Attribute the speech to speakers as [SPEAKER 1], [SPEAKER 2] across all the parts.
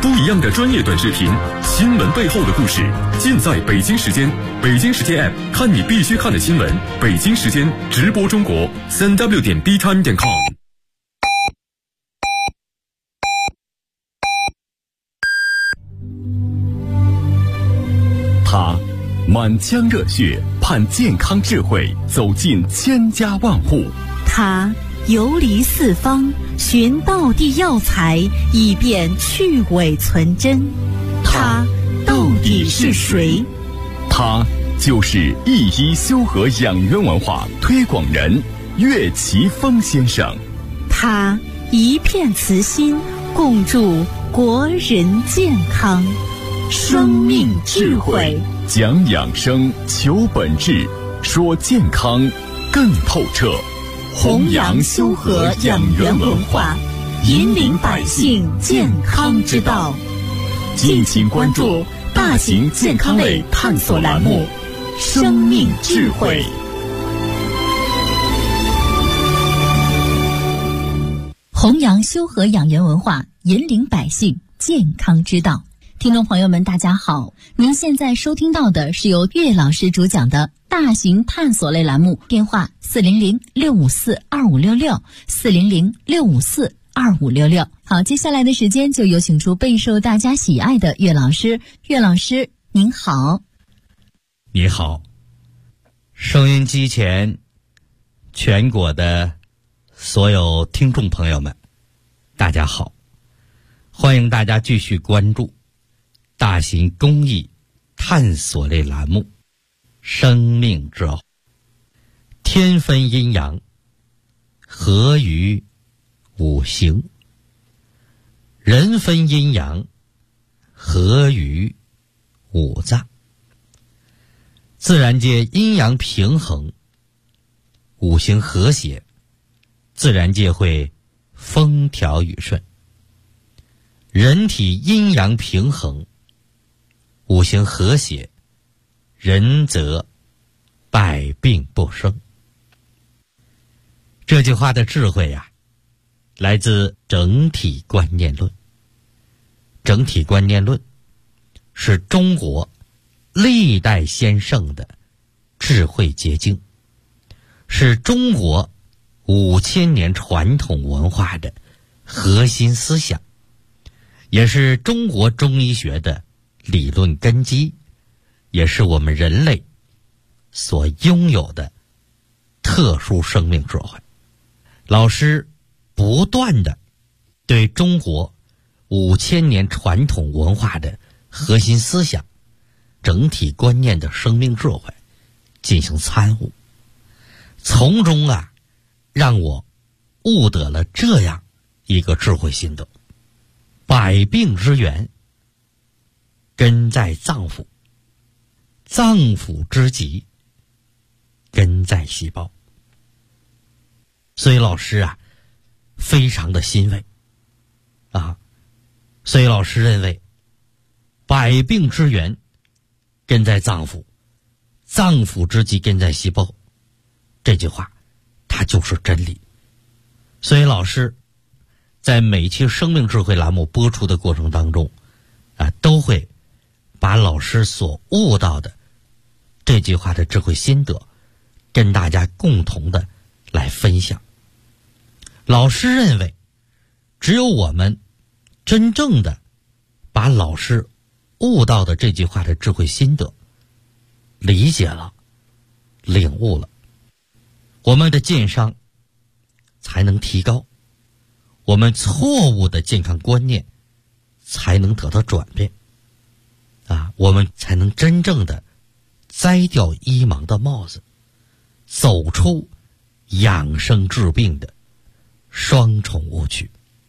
[SPEAKER 1] 不一样的专业短视频，新闻背后的故事，尽在北京时间。北京时间 App， 看你必须看的新闻。北京时间直播中国，3w.btime.com。他满腔热血，盼健康智慧走进千家万户。
[SPEAKER 2] 他游离四方，寻道地药材，以便去伪存真。他到底是谁？
[SPEAKER 1] 他就是一一修和养元文化推广人岳奇峰先生。
[SPEAKER 2] 他一片慈心，共筑国人健康。生命智慧，
[SPEAKER 1] 讲养生，求本质，说健康更透彻。
[SPEAKER 2] 弘扬修和养元文化，引领百姓健康之道。
[SPEAKER 1] 敬请关注大型健康类探索栏目《生命智慧》。
[SPEAKER 2] 弘扬修和养元文化，引领百姓健康之道。听众朋友们，大家好，您现在收听到的是由岳老师主讲的大型探索类栏目，电话400-654-2566，400-654-2566。好，接下来的时间就有请出备受大家喜爱的岳老师。岳老师您好。
[SPEAKER 3] 你好，收音机前全国的所有听众朋友们，大家好，欢迎大家继续关注大型公益探索类栏目《生命之道》。天分阴阳，合于五行；人分阴阳，合于五脏。自然界阴阳平衡，五行和谐，自然界会风调雨顺。人体阴阳平衡，五行和谐，人则百病不生。这句话的智慧来自整体观念论。整体观念论是中国历代先圣的智慧结晶，是中国5000年传统文化的核心思想，也是中国中医学的理论根基，也是我们人类所拥有的特殊生命智慧。老师不断地对中国5000年传统文化的核心思想、整体观念的生命智慧进行参悟，从中让我悟得了这样一个智慧心得：百病之源根在脏腑，脏腑之疾根在细胞。所以老师非常的欣慰所以老师认为百病之源根在脏腑，脏腑之疾根在细胞，这句话它就是真理。所以老师在每期生命智慧栏目播出的过程当中都会把老师所悟到的这句话的智慧心得跟大家共同的来分享。老师认为，只有我们真正的把老师悟到的这句话的智慧心得理解了、领悟了，我们的健康才能提高，我们错误的健康观念才能得到转变我们才能真正的摘掉医盲的帽子，走出养生治病的双重误区。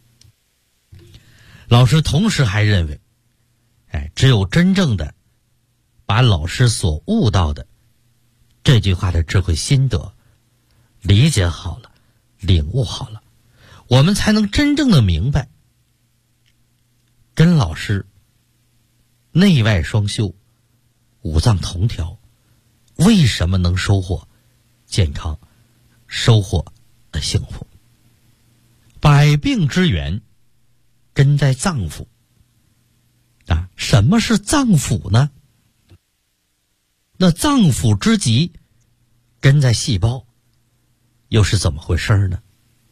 [SPEAKER 3] 老师同时还认为只有真正的把老师所悟到的这句话的智慧心得理解好了、领悟好了，我们才能真正的明白跟老师内外双修、五脏同调为什么能收获健康、收获幸福。百病之源根在脏腑， 什么是脏腑呢？那脏腑之极根在细胞，又是怎么回事呢？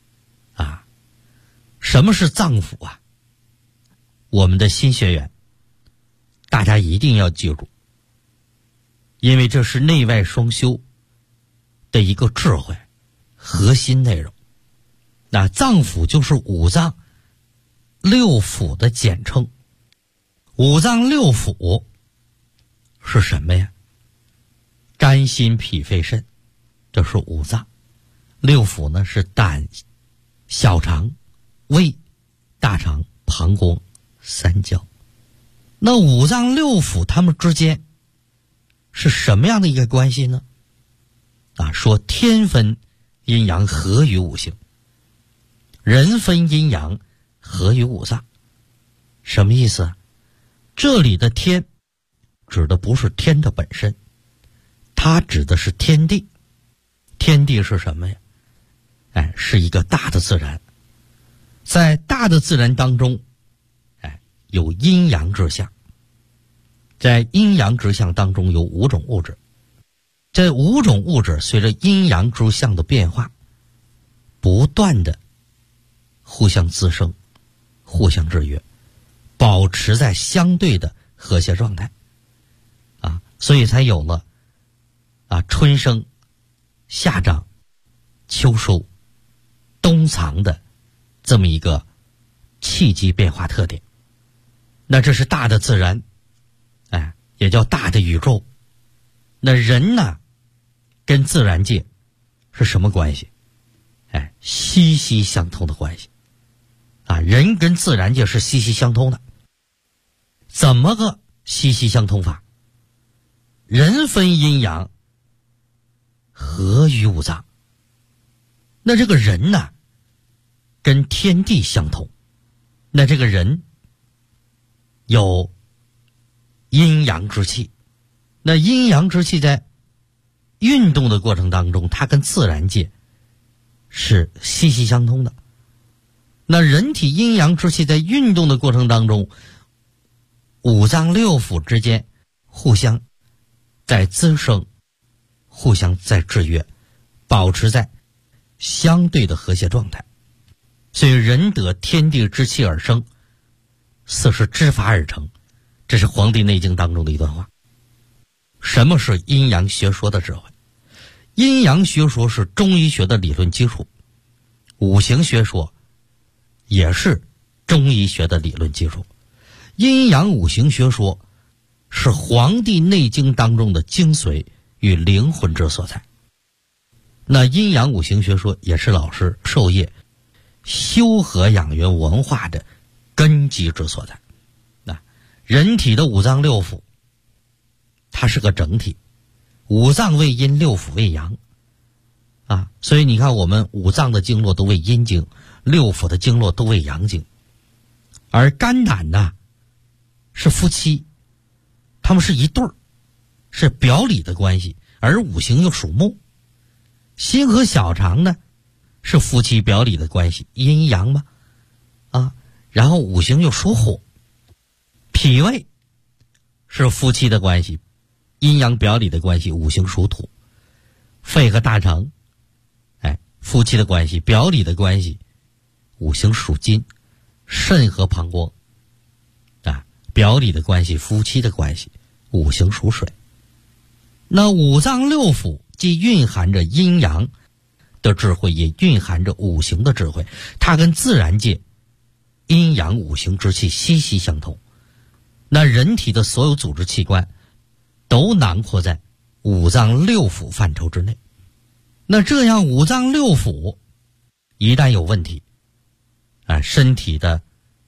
[SPEAKER 3] 什么是脏腑啊？我们的新学员大家一定要记住，因为这是内外双修的一个智慧核心内容。那脏腑就是五脏六腑的简称。五脏六腑是什么呀？肝心脾肺肾，这是五脏。六腑呢是胆、小肠、胃、大肠、膀胱、三焦。那五脏六腑它们之间是什么样的一个关系呢？说天分阴阳合于五行，人分阴阳合于五脏。什么意思啊？这里的天指的不是天的本身，它指的是天地。天地是什么呀？是一个大的自然。在大的自然当中，有阴阳之象。在阴阳之象当中有5种物质。这5种物质随着阴阳之象的变化，不断的互相滋生，互相制约，保持在相对的和谐状态。所以才有了春生、夏长、秋收、冬藏的这么一个气机变化特点。那这是大的自然，也叫大的宇宙。那人呢，跟自然界是什么关系？息息相通的关系。人跟自然界是息息相通的。怎么个息息相通法？人分阴阳合于五脏。那这个人呢，跟天地相同。那这个人有阴阳之气。那阴阳之气在运动的过程当中，它跟自然界是息息相通的。那人体阴阳之气在运动的过程当中，五脏六腑之间互相在滋生，互相在制约，保持在相对的和谐状态。所以人得天地之气而生，四时之法而成，这是《黄帝内经》当中的一段话。什么是阴阳学说的智慧？阴阳学说是中医学的理论基础，五行学说也是中医学的理论基础。阴阳五行学说是《黄帝内经》当中的精髓与灵魂之所在。那阴阳五行学说也是老师授业修和养元文化的根基之所在。人体的五脏六腑它是个整体，五脏为阴，六腑为阳。所以你看我们五脏的经络都为阴经，六腑的经络都为阳经。而肝胆呢是夫妻，他们是一对儿，是表里的关系，而五行又属木。心和小肠呢是夫妻表里的关系，阴阳嘛。然后五行又属火。脾胃是夫妻的关系，阴阳表里的关系，五行属土。肺和大肠夫妻的关系，表里的关系，五行属金。肾和膀胱表里的关系，夫妻的关系，五行属水。那五脏六腑既蕴含着阴阳的智慧，也蕴含着五行的智慧，它跟自然界阴阳五行之气息息相通。那人体的所有组织器官都囊括在五脏六腑范畴之内。那这样五脏六腑一旦有问题，身体的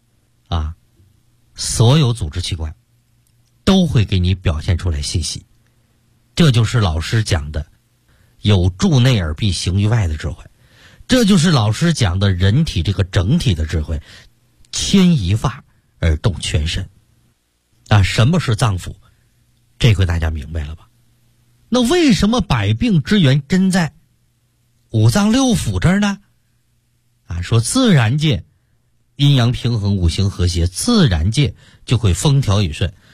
[SPEAKER 3] 所有组织器官都会给你表现出来信息。这就是老师讲的有助内而必行于外的智慧，这就是老师讲的人体这个整体的智慧，牵一发而动全身。什么是脏腑？这回大家明白了吧？那为什么百病之源根在五脏六腑这儿呢？说自然界阴阳平衡，五行和谐，自然界就会风调雨顺。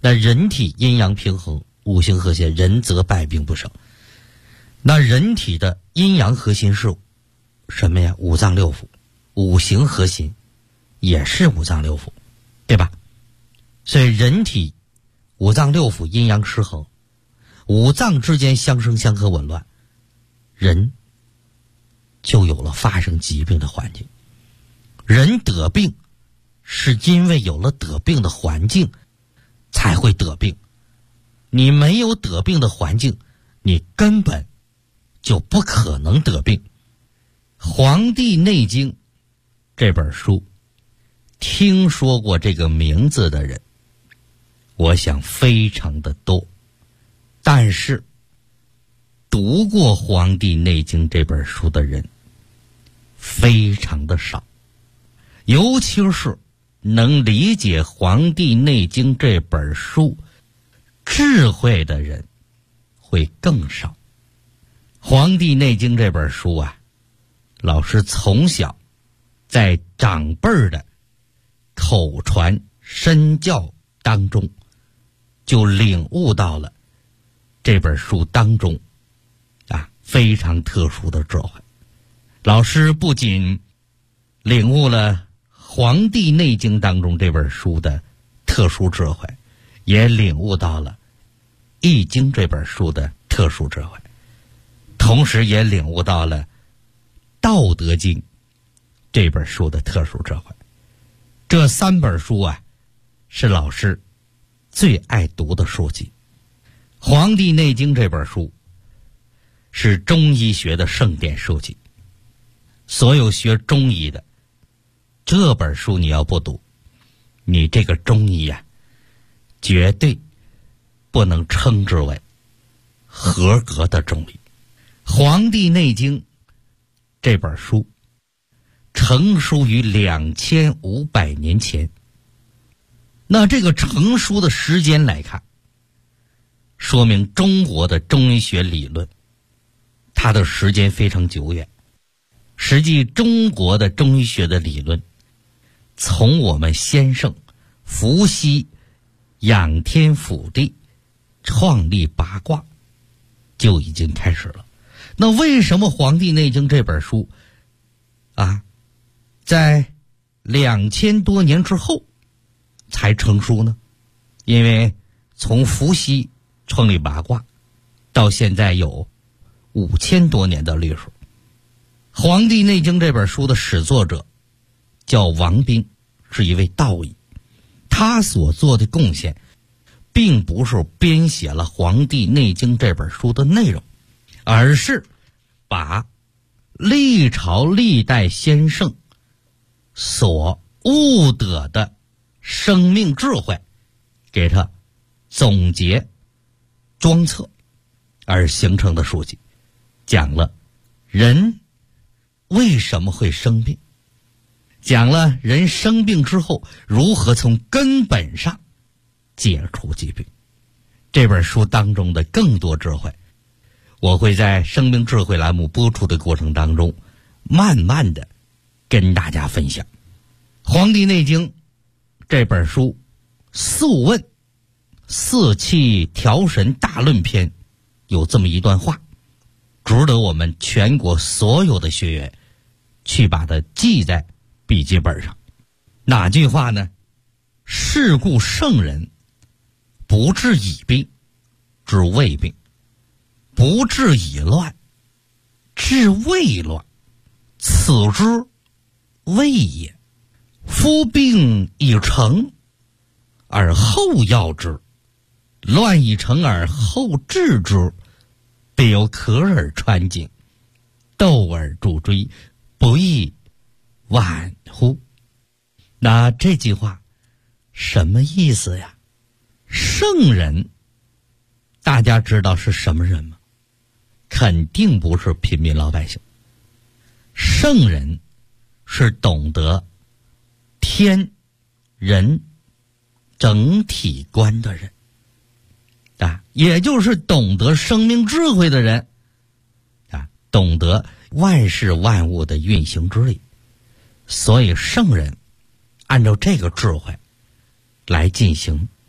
[SPEAKER 3] 那人体阴阳平衡，五行和谐，人则百病不生。那人体的阴阳核心是什么呀？五脏六腑，五行核心也是五脏六腑，对吧？所以人体五脏六腑阴阳失衡，五脏之间相生相克紊乱，人就有了发生疾病的环境。人得病是因为有了得病的环境才会得病，你没有得病的环境，你根本就不可能得病。《黄帝内经》这本书，听说过这个名字的人，我想非常的多，但是读过《黄帝内经》这本书的人非常的少，尤其是能理解《黄帝内经》这本书智慧的人会更少。《黄帝内经》这本书啊，老师从小在长辈的口传身教当中就领悟到了这本书当中非常特殊的智慧。老师不仅领悟了《黄帝内经》当中这本书的特殊智慧，也领悟到了《易经》这本书的特殊智慧，同时也领悟到了《道德经》这本书的特殊智慧。这三本书啊，是老师最爱读的书籍。《黄帝内经》这本书是中医学的圣典书籍，所有学中医的，这本书你要不读，你这个中医啊，绝对不能称之为合格的中医。《黄帝内经》这本书成书于2500年前，那这个成书的时间来看，说明中国的中医学理论它的时间非常久远。实际中国的中医学的理论从我们先圣伏羲仰天覆地创立八卦就已经开始了。那为什么《黄帝内经》这本书在2000多年之后才成书呢？因为从伏羲创立八卦到现在有5000多年的历史。《黄帝内经》这本书的始作者叫王彬，是一位道医。他所做的贡献并不是编写了《黄帝内经》这本书的内容，而是把历朝历代先圣所悟得的生命智慧给他总结装册而形成的书籍，讲了人为什么会生病，讲了人生病之后如何从根本上解除疾病。这本书当中的更多智慧，我会在生命智慧栏目播出的过程当中慢慢的跟大家分享。《黄帝内经》这本书素问四气调神大论篇有这么一段话，值得我们全国所有的学员去把它记在笔记本上。哪句话呢？是故圣人不治已病，治未病；不治已乱，治未乱。此之谓也。夫病已成而后药之，乱已成而后治之，必有可而穿井，斗而助追，不亦晚乎？那这句话什么意思呀？圣人大家知道是什么人吗？肯定不是平民老百姓。圣人是懂得天人整体观的人也就是懂得生命智慧的人懂得万事万物的运行之理。所以圣人按照这个智慧来进行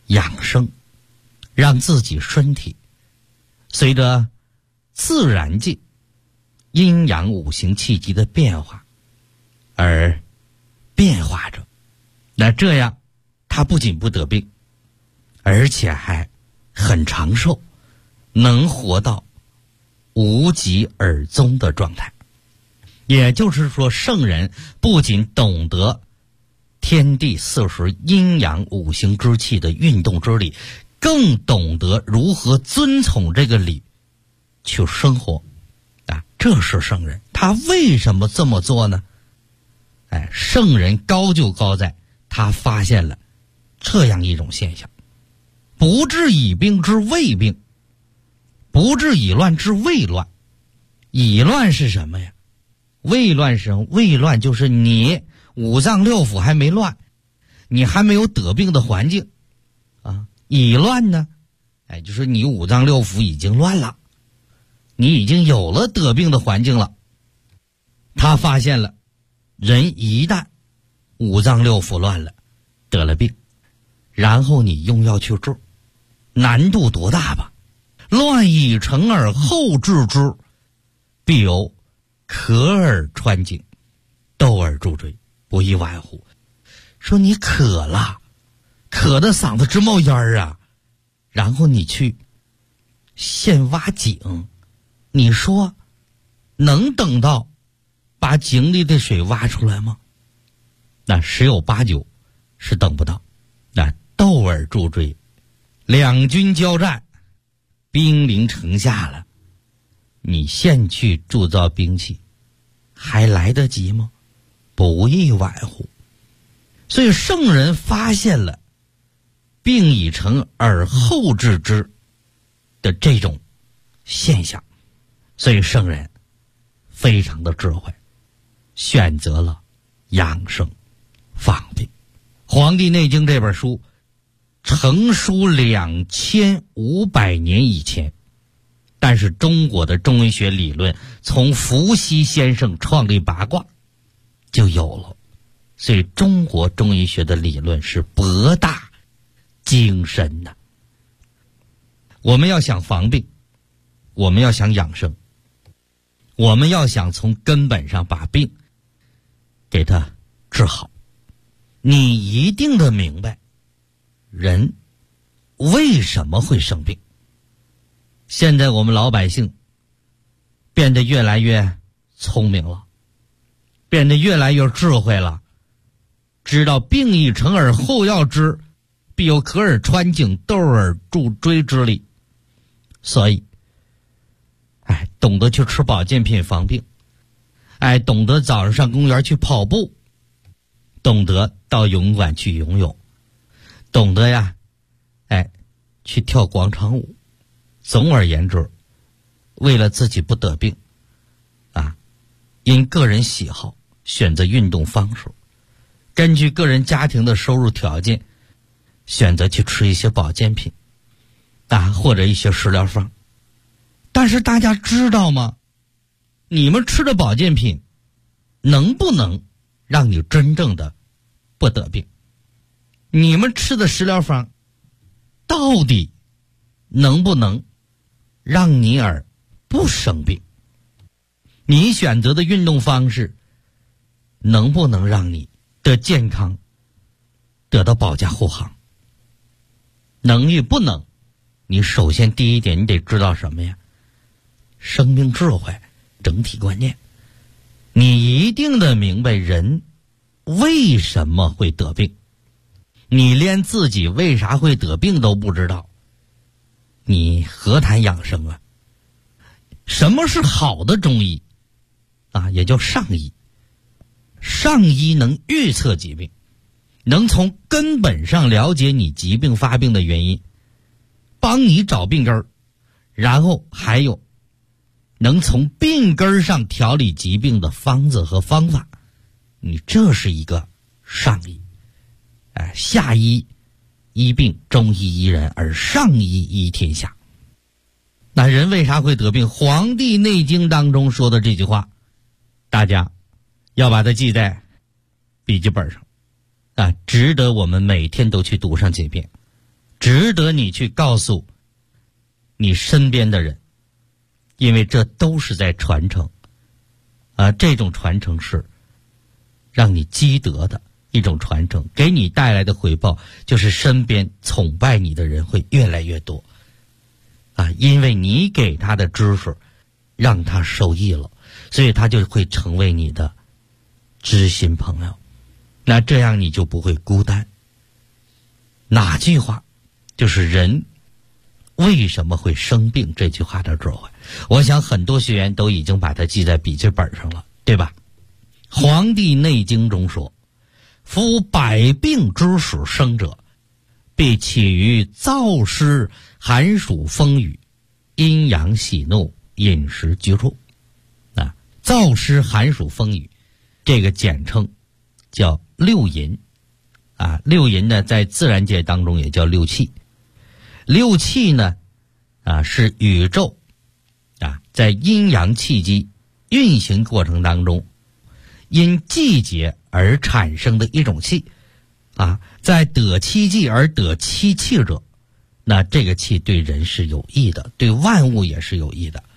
[SPEAKER 3] 养生，让自己身体随着自然界阴阳五行气机的变化而变化着。那这样他不仅不得病，而且还很长寿，能活到无疾而终的状态。也就是说，圣人不仅懂得天地四时阴阳五行之气的运动之理，更懂得如何遵从这个理去生活啊，这是圣人。他为什么这么做呢？圣人高就高在他发现了这样一种现象：不治已病之未病，不治已乱之未乱。已乱是什么呀？未乱是什么？未乱就是你五脏六腑还没乱，你还没有得病的环境啊。已乱呢，就是你五脏六腑已经乱了，你已经有了得病的环境了。他发现了，人一旦五脏六腑乱了，得了病，然后你用药去治，难度多大吧？乱已成而后治之，必有渴而穿井，斗而助锥，不亦晚乎。说你渴了，渴的嗓子直冒烟啊，然后你去现挖井，你说能等到把井里的水挖出来吗？那十有八九是等不到。那斗而助锥，两军交战，兵临城下了，你现去铸造兵器还来得及吗？不亦晚乎。所以圣人发现了病已成而后治之的这种现象，所以圣人非常的智慧，选择了养生防病。《黄帝内经》这本书成书2500年以前，但是中国的中医学理论从伏羲先生创立八卦就有了，所以中国中医学的理论是博大精深的。我们要想防病，我们要想养生，我们要想从根本上把病给它治好，你一定得明白人为什么会生病。现在我们老百姓变得越来越聪明了，变得越来越智慧了，知道病已成而后要治，必有渴而穿井，斗而助锥之理。所以懂得去吃保健品防病，懂得早上上公园去跑步，懂得到游泳馆去游泳，懂得呀去跳广场舞。总而言之，为了自己不得病因个人喜好选择运动方式，根据个人家庭的收入条件选择去吃一些保健品或者一些食疗方。但是大家知道吗？你们吃的保健品能不能让你真正的不得病？你们吃的食疗方到底能不能让你而不生病？你选择的运动方式能不能让你的健康得到保驾护航？能与不能，你首先第一点你得知道什么呀？生命智慧，整体观念。你一定得明白人为什么会得病。你连自己为啥会得病都不知道，你何谈养生啊？什么是好的中医也叫上医。上医能预测疾病，能从根本上了解你疾病发病的原因，帮你找病根儿，然后还有能从病根上调理疾病的方子和方法。你这是一个上医。下医医病，中医医人，而上医医天下。那人为啥会得病？《黄帝内经》当中说的这句话，大家要把它记在笔记本上值得我们每天都去读上几遍。 值得你去告诉你身边的人，因为这都是在传承这种传承是让你积德的一种传承，给你带来的回报就是身边崇拜你的人会越来越多因为你给他的知识让他受益了，所以他就会成为你的知心朋友，那这样你就不会孤单。哪句话就是人为什么会生病这句话的智慧，我想很多学员都已经把它记在笔记本上了，对吧？黄帝内经中说，夫百病之始生者，必起于燥湿寒暑风雨，阴阳喜怒饮食居处燥湿寒暑风雨这个简称叫六淫六淫呢在自然界当中也叫六气。六气呢是宇宙在阴阳气机运行过程当中因季节而产生的一种气在得其季而得其气者，那这个气对人是有益的，对万物也是有益的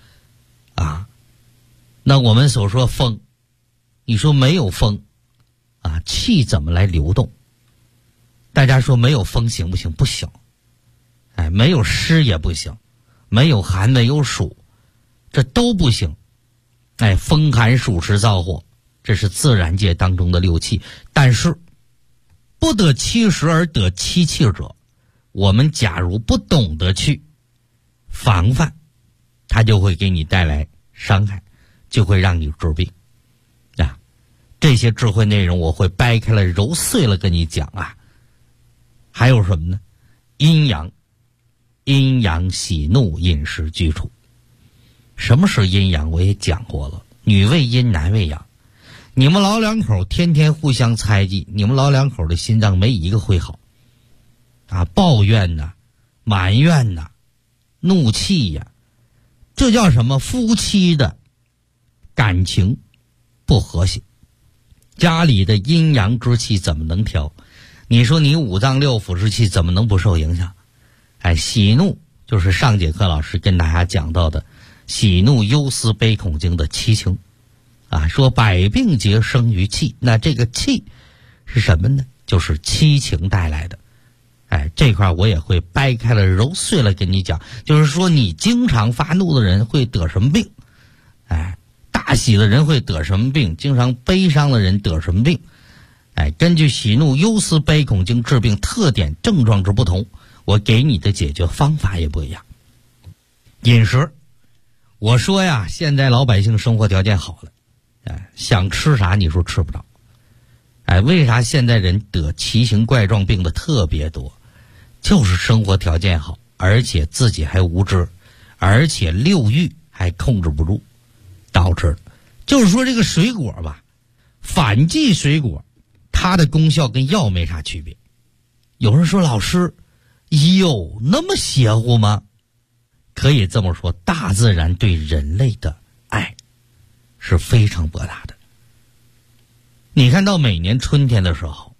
[SPEAKER 3] 那我们所说风，你说没有风气怎么来流动？大家说没有风行不行？不行。没有湿也不行，没有寒没有暑，这都不行。风寒暑湿燥火，这是自然界当中的六气。但是不得其时而得其气者，我们假如不懂得去防范，它就会给你带来伤害，就会让你治病这些智慧内容我会掰开了揉碎了跟你讲还有什么呢？阴阳喜怒饮食居处。什么是阴阳我也讲过了，女为阴男为阳。你们老两口天天互相猜忌，你们老两口的心脏没一个会好抱怨埋怨怒气这叫什么？夫妻的感情不和谐，家里的阴阳之气怎么能调？你说你五脏六腑之气怎么能不受影响？喜怒就是上节课老师跟大家讲到的喜怒忧思悲恐惊的七情说百病皆生于气，那这个气是什么呢？就是七情带来的。这块我也会掰开了揉碎了跟你讲，就是说你经常发怒的人会得什么病，大喜的人会得什么病，经常悲伤的人得什么病。根据喜怒忧思悲恐惊治病特点症状之不同，我给你的解决方法也不一样。饮食，我说现在老百姓生活条件好了想吃啥你说吃不着为啥现在人得奇形怪状病的特别多？就是生活条件好，而且自己还无知，而且六欲还控制不住导致的。就是说这个水果吧，反季水果它的功效跟药没啥区别。有人说老师有那么邪乎吗？可以这么说，大自然对人类的爱是非常博大的。你看到每年春天的时候，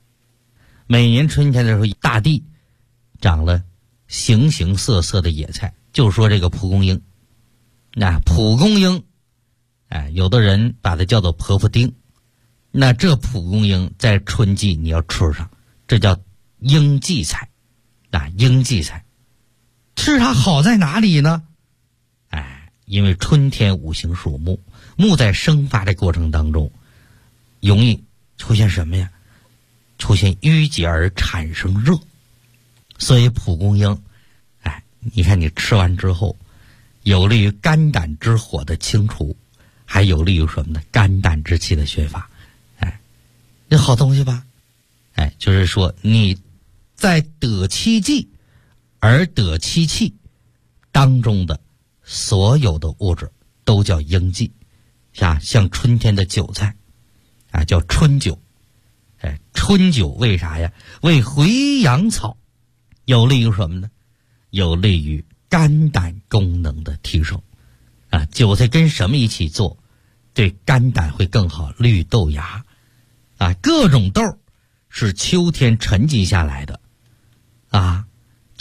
[SPEAKER 3] 大地长了形形色色的野菜，就说这个蒲公英蒲公英有的人把它叫做婆婆丁，那这蒲公英在春季你要吃上，这叫应季菜应季菜。吃它好在哪里呢？因为春天五行属木，木在生发的过程当中容易出现什么呀？出现淤结而产生热，所以蒲公英你看你吃完之后有利于肝胆之火的清除，还有利于什么呢？肝胆之气的宣发。这好东西吧？就是说你在得其季而得其气当中的所有的物质都叫应季像春天的韭菜叫春韭。春韭为啥呀？为回阳草，有利于什么呢？有利于肝胆功能的提升韭菜跟什么一起做对肝胆会更好？绿豆芽各种豆是秋天沉积下来的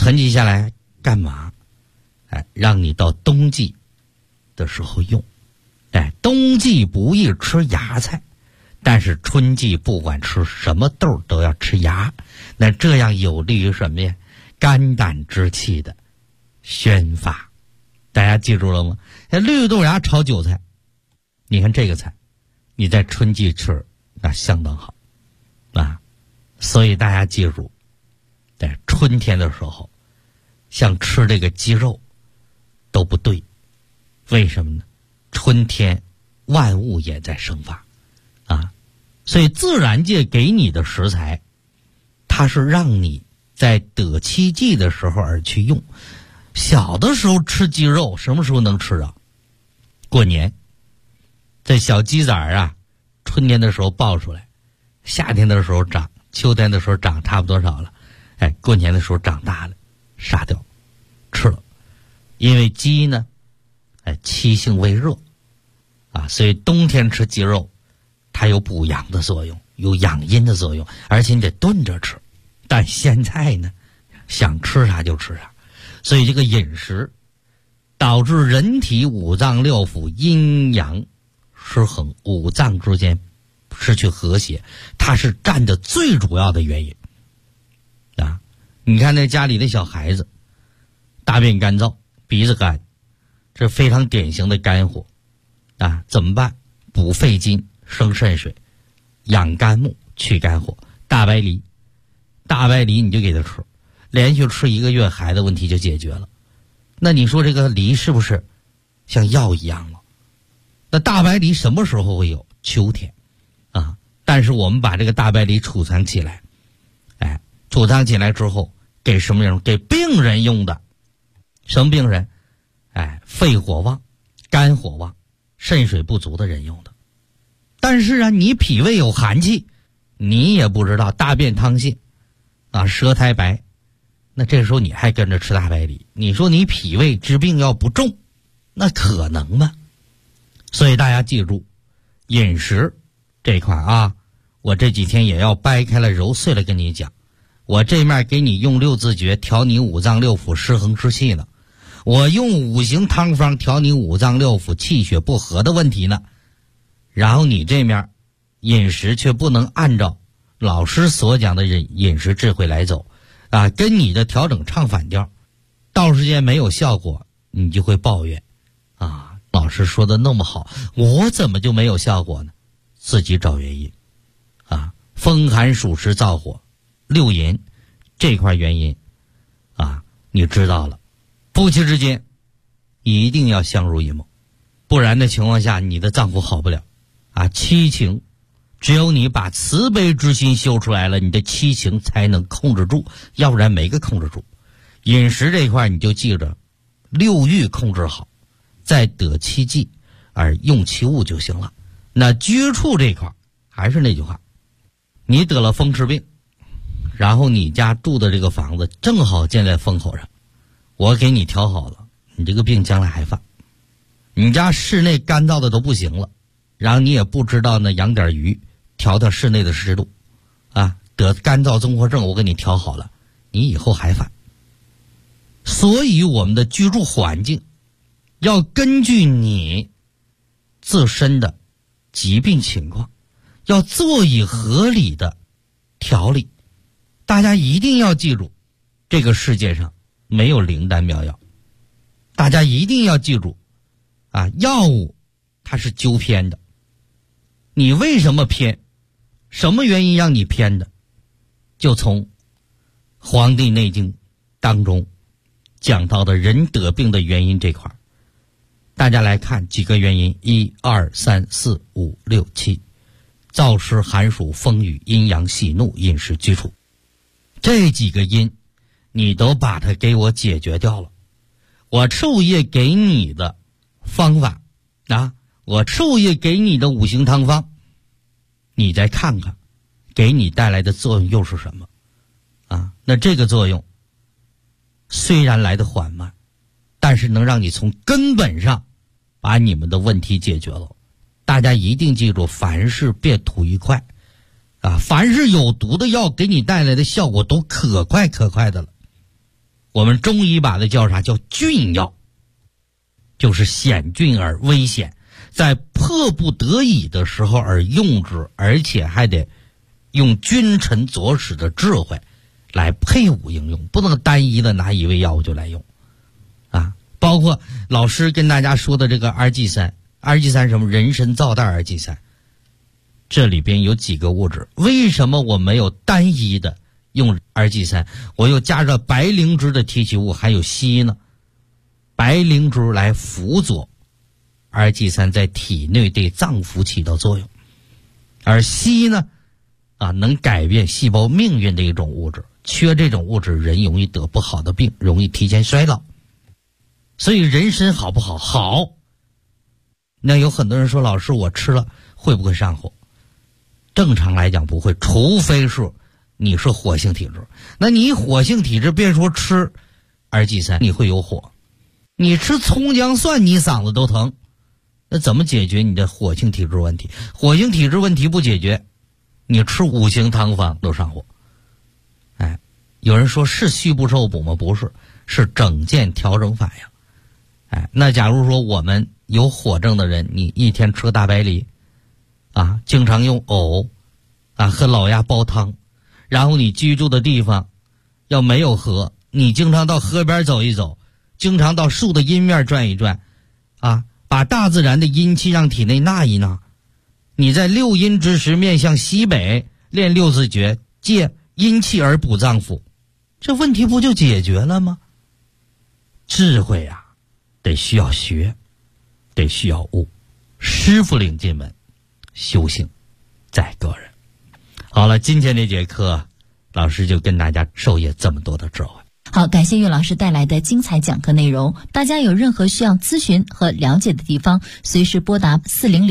[SPEAKER 3] 囤积下来干嘛？让你到冬季的时候用。冬季不宜吃芽菜，但是春季不管吃什么豆都要吃芽，那这样有利于什么呀？肝胆之气的宣发。大家记住了吗？绿豆芽炒韭菜，你看这个菜你在春季吃那相当好啊。所以大家记住，在春天的时候像吃这个鸡肉都不对。为什么呢？春天万物也在生发啊，所以自然界给你的食材，它是让你在得其剂的时候而去用。小的时候吃鸡肉，什么时候能吃啊？过年，这小鸡崽啊，春天的时候抱出来，夏天的时候长，秋天的时候长差不多少了，过年的时候长大了，杀掉吃了。因为鸡呢气性为热啊，所以冬天吃鸡肉它有补阳的作用，有养阴的作用，而且你得炖着吃。但现在呢，想吃啥就吃啥，所以这个饮食导致人体五脏六腑阴阳失衡，五脏之间失去和谐，它是占的最主要的原因啊。你看那家里的小孩子大便干燥，鼻子干，这非常典型的肝火啊。怎么办？补肺经，生肾水，养肝木，去肝火。大白梨你就给他吃，连续吃1个月，孩子问题就解决了。那你说这个梨是不是像药一样了？那大白梨什么时候会有？秋天啊。但是我们把这个大白梨储藏起来，储藏起来之后给什么人？给病人用的。什么病人？肺火旺，肝火旺，肾水不足的人用的。但是啊，你脾胃有寒气，你也不知道，大便溏泻啊，舌苔白，那这时候你还跟着吃大白梨，你说你脾胃之病要不重，那可能吗？所以大家记住，饮食这块啊，我这几天也要掰开了揉碎了跟你讲。我这面给你用6字诀调你五脏六腑失衡之气呢，我用五行汤方调你五脏六腑气血不和的问题呢。然后你这面饮食却不能按照老师所讲的饮食智慧来走啊，跟你的调整唱反调，到时间没有效果，你就会抱怨啊，老师说的那么好，我怎么就没有效果呢？自己找原因啊。风寒暑湿燥火6淫这块原因啊，你知道了。夫妻之间一定要相濡以沫，不然的情况下你的脏腑好不了啊。七情只有你把慈悲之心修出来了，你的七情才能控制住，要不然没个控制住。饮食这一块你就记着，6欲控制好，再得其剂而用其物就行了。那居处这块还是那句话，你得了风湿病，然后你家住的这个房子正好建在风口上，我给你调好了，你这个病将来还犯。你家室内干燥的都不行了，然后你也不知道呢，养点鱼调室内的湿度啊，得干燥综合症我给你调好了，你以后还犯。所以我们的居住环境要根据你自身的疾病情况，要做以合理的调理。大家一定要记住，这个世界上没有灵丹妙药，大家一定要记住啊，药物它是纠偏的。你为什么偏？什么原因让你偏的？就从《黄帝内经》当中讲到的人得病的原因这块，大家来看几个原因：1、2、3、4、5、6、7，燥湿寒暑风雨阴阳喜怒饮食居处，这几个因你都把它给我解决掉了。我授业给你的方法啊，我授业给你的五行汤方，你再看看给你带来的作用又是什么啊？那这个作用虽然来得缓慢，但是能让你从根本上把你们的问题解决了。大家一定记住，凡事别图愉快啊！凡是有毒的药给你带来的效果都可快的了我们中医把它叫啥？叫峻药，就是险峻而危险，在迫不得已的时候而用之，而且还得用君臣佐使的智慧来配伍应用，不能单一的拿一味药物就来用啊。包括老师跟大家说的这个二剂三什么人参皂苷二剂三，这里边有几个物质，为什么我没有单一的用二剂三，我又加上白灵芝的提取物还有硒呢？白灵芝来辅佐二剂三在体内对脏腑起到作用，而硒呢能改变细胞命运的一种物质，缺这种物质人容易得不好的病，容易提前衰老。所以人参好不好？好。那有很多人说，老师我吃了会不会上火？正常来讲不会，除非是你是火性体质。那你火性体质别说吃二剂三你会有火，你吃葱姜蒜你嗓子都疼，那怎么解决你的火性体质问题？火性体质问题不解决，你吃五行汤方都上火。有人说是虚不受补吗？不是，是整件调整反应。那假如说我们有火症的人，你一天吃大白梨经常用藕和老鸭煲汤，然后你居住的地方要没有河，你经常到河边走一走，经常到树的阴面转一转把大自然的阴气让体内纳一纳。你在六阴之时面向西北练六字诀，借阴气而补脏腑，这问题不就解决了吗？智慧得需要学，得需要悟，师傅领进门，修行在个人。好了，今天这节课老师就跟大家授业这么多的智慧。
[SPEAKER 2] 好，感谢岳老师带来的精彩讲课内容。大家有任何需要咨询和了解的地方，随时拨打